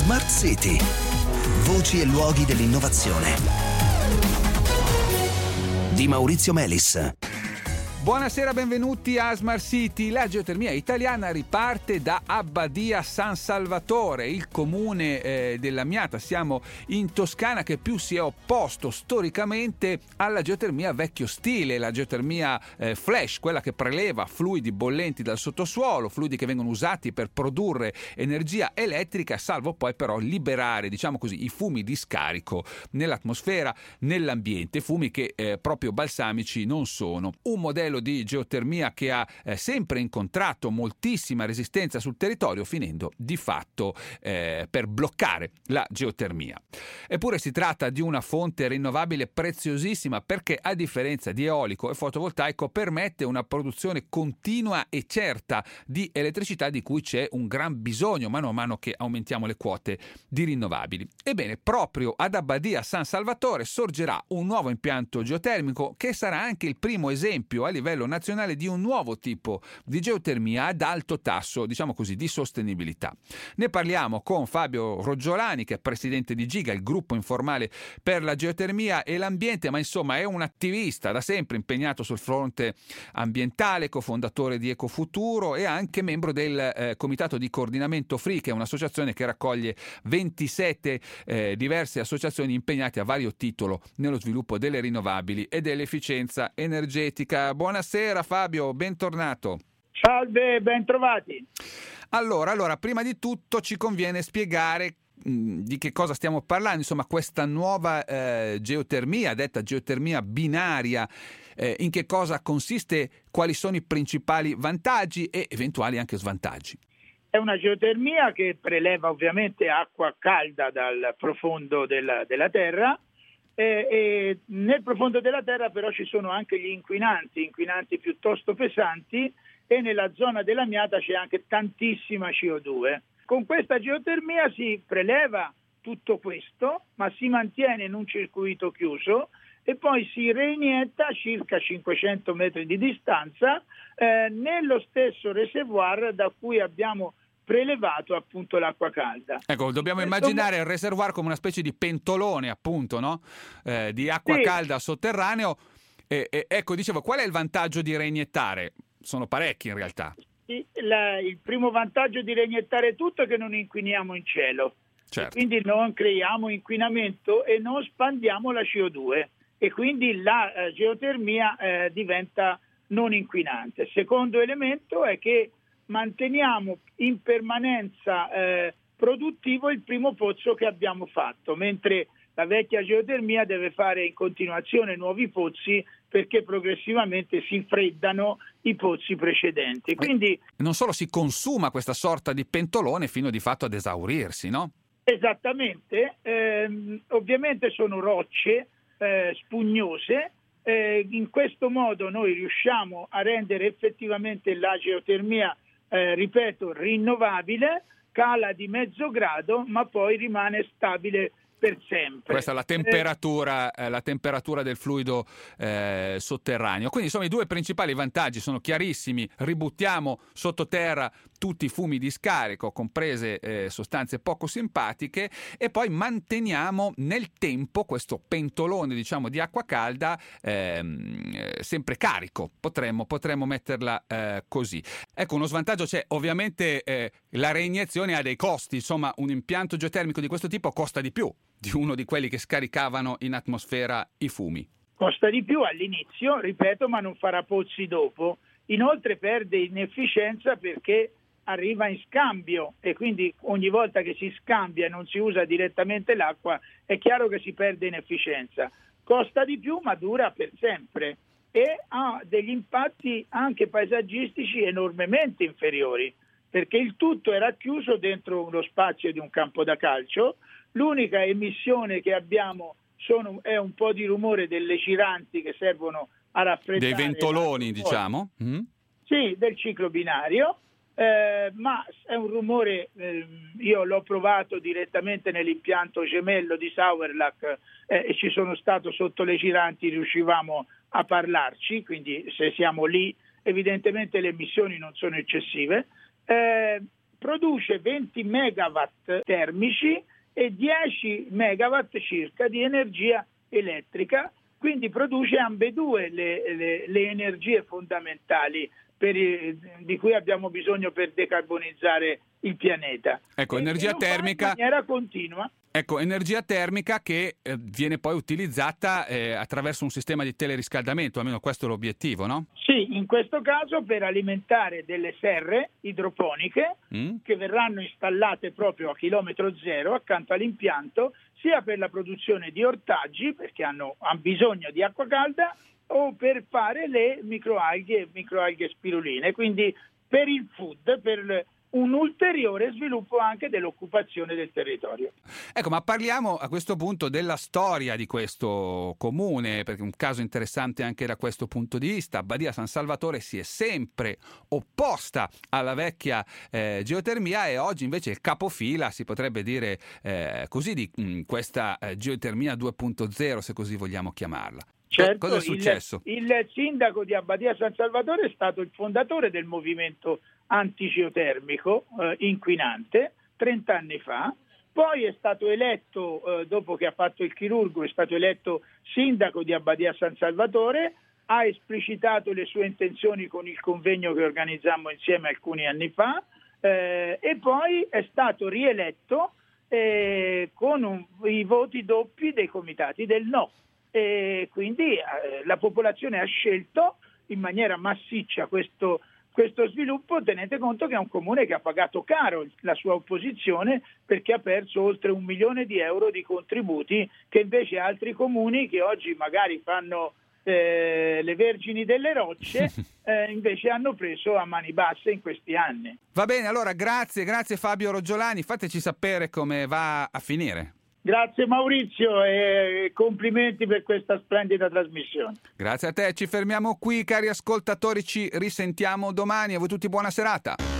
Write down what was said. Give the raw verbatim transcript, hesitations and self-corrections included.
Smart City. Voci e luoghi dell'innovazione. Di Maurizio Melis. Buonasera, benvenuti a Smart City. La geotermia italiana riparte da Abbadia San Salvatore, il comune eh, dell'Amiata. Siamo in Toscana, che più si è opposto storicamente alla geotermia vecchio stile, la geotermia eh, flash, quella che preleva fluidi bollenti dal sottosuolo, fluidi che vengono usati per produrre energia elettrica, salvo poi però liberare, diciamo così, i fumi di scarico nell'atmosfera, nell'ambiente, fumi che eh, proprio balsamici non sono. Un modello di geotermia che ha eh, sempre incontrato moltissima resistenza sul territorio, finendo di fatto eh, per bloccare la geotermia. Eppure si tratta di una fonte rinnovabile preziosissima, perché a differenza di eolico e fotovoltaico permette una produzione continua e certa di elettricità, di cui c'è un gran bisogno mano a mano che aumentiamo le quote di rinnovabili. Ebbene, proprio ad Abbadia San Salvatore sorgerà un nuovo impianto geotermico che sarà anche il primo esempio a livello nazionale di un nuovo tipo di geotermia ad alto tasso, diciamo così, di sostenibilità. Ne parliamo con Fabio Roggiolani, che è presidente di Giga, il gruppo informale per la geotermia e l'ambiente, ma insomma è un attivista da sempre impegnato sul fronte ambientale, cofondatore di Ecofuturo e anche membro del eh, comitato di coordinamento F R I, che è un'associazione che raccoglie ventisette eh, diverse associazioni impegnate a vario titolo nello sviluppo delle rinnovabili e dell'efficienza energetica. Buonasera Fabio, bentornato. Salve, ben trovati. Allora, allora, prima di tutto ci conviene spiegare mh, di che cosa stiamo parlando, insomma, questa nuova eh, geotermia, detta geotermia binaria, eh, in che cosa consiste, quali sono i principali vantaggi e eventuali anche svantaggi. È una geotermia che preleva ovviamente acqua calda dal profondo della, della terra. E, e nel profondo della terra però ci sono anche gli inquinanti, inquinanti piuttosto pesanti, e nella zona dell'Amiata c'è anche tantissima C O due. Con questa geotermia si preleva tutto questo, ma si mantiene in un circuito chiuso e poi si reinietta a circa cinquecento metri di distanza eh, nello stesso reservoir da cui abbiamo prelevato appunto l'acqua calda. Ecco, dobbiamo immaginare il reservoir come una specie di pentolone, appunto, no? Eh, di acqua sì. calda sotterraneo. E, e, ecco, dicevo, qual è il vantaggio di reiniettare? Sono parecchi in realtà. Il, la, il primo vantaggio di reiniettare tutto è che non inquiniamo in cielo. Certo. Quindi non creiamo inquinamento e non spandiamo la C O due, e quindi la eh, geotermia eh, diventa non inquinante. Secondo elemento è che manteniamo in permanenza eh, produttivo il primo pozzo che abbiamo fatto, mentre la vecchia geotermia deve fare in continuazione nuovi pozzi perché progressivamente si freddano i pozzi precedenti. Quindi non solo si consuma questa sorta di pentolone fino di fatto ad esaurirsi, no? Esattamente, ehm, ovviamente sono rocce eh, spugnose. Eh, in questo modo noi riusciamo a rendere effettivamente la geotermia Eh, ripeto, rinnovabile, cala di mezzo grado, ma poi rimane stabile per sempre. Questa è la temperatura, eh, la temperatura del fluido eh, sotterraneo. Quindi insomma i due principali vantaggi sono chiarissimi: ributtiamo sottoterra tutti i fumi di scarico, comprese eh, sostanze poco simpatiche, e poi manteniamo nel tempo questo pentolone, diciamo, di acqua calda ehm, sempre carico. Potremmo, potremmo metterla eh, così. Ecco, uno svantaggio c'è, ovviamente eh, la reiniezione ha dei costi, insomma un impianto geotermico di questo tipo costa di più di uno di quelli che scaricavano in atmosfera i fumi. Costa di più all'inizio, ripeto, ma non farà pozzi dopo. Inoltre perde in efficienza perché arriva in scambio, e quindi ogni volta che si scambia e non si usa direttamente l'acqua è chiaro che si perde in efficienza. Costa di più ma dura per sempre e ha degli impatti anche paesaggistici enormemente inferiori, perché il tutto era chiuso dentro lo spazio di un campo da calcio. L'unica emissione che abbiamo sono, è un po' di rumore delle giranti che servono a raffreddare. Dei ventoloni, diciamo? Mm. Sì, del ciclo binario, eh, ma è un rumore, eh, io l'ho provato direttamente nell'impianto gemello di Sauerlach eh, e ci sono stato sotto le giranti, riuscivamo a parlarci, quindi se siamo lì evidentemente le emissioni non sono eccessive. Eh, produce venti megawatt termici e dieci megawatt circa di energia elettrica, quindi produce ambedue le, le, le energie fondamentali per i, di cui abbiamo bisogno per decarbonizzare il pianeta. Ecco, e, energia e lo fa termica. in maniera continua. Ecco, energia termica che eh, viene poi utilizzata eh, attraverso un sistema di teleriscaldamento, almeno questo è l'obiettivo, no? Sì, in questo caso per alimentare delle serre idroponiche Mm. che verranno installate proprio a chilometro zero accanto all'impianto, sia per la produzione di ortaggi, perché hanno, hanno bisogno di acqua calda, o per fare le microalghe, microalghe spiruline, quindi per il food, per un ulteriore sviluppo anche dell'occupazione del territorio. Ecco, ma parliamo a questo punto della storia di questo comune, perché è un caso interessante anche da questo punto di vista. Abbadia San Salvatore si è sempre opposta alla vecchia eh, geotermia e oggi invece il capofila, si potrebbe dire eh, così, di mh, questa eh, geotermia due punto zero, se così vogliamo chiamarla. Certo, cosa è successo? Il, il sindaco di Abbadia San Salvatore è stato il fondatore del movimento antigeotermico eh, inquinante trenta anni fa, poi è stato eletto, eh, dopo che ha fatto il chirurgo, è stato eletto sindaco di Abbadia San Salvatore, ha esplicitato le sue intenzioni con il convegno che organizzammo insieme alcuni anni fa eh, e poi è stato rieletto eh, con un, i voti doppi dei comitati del no. E quindi eh, la popolazione ha scelto in maniera massiccia questo, questo sviluppo. Tenete conto che è un comune che ha pagato caro la sua opposizione, perché ha perso oltre un milione di euro di contributi che invece altri comuni che oggi magari fanno eh, le vergini delle rocce eh, invece hanno preso a mani basse in questi anni. Va bene, allora grazie, grazie Fabio Roggiolani, fateci sapere come va a finire. Grazie Maurizio e complimenti per questa splendida trasmissione. Grazie a te, ci fermiamo qui cari ascoltatori, ci risentiamo domani, a voi tutti buona serata.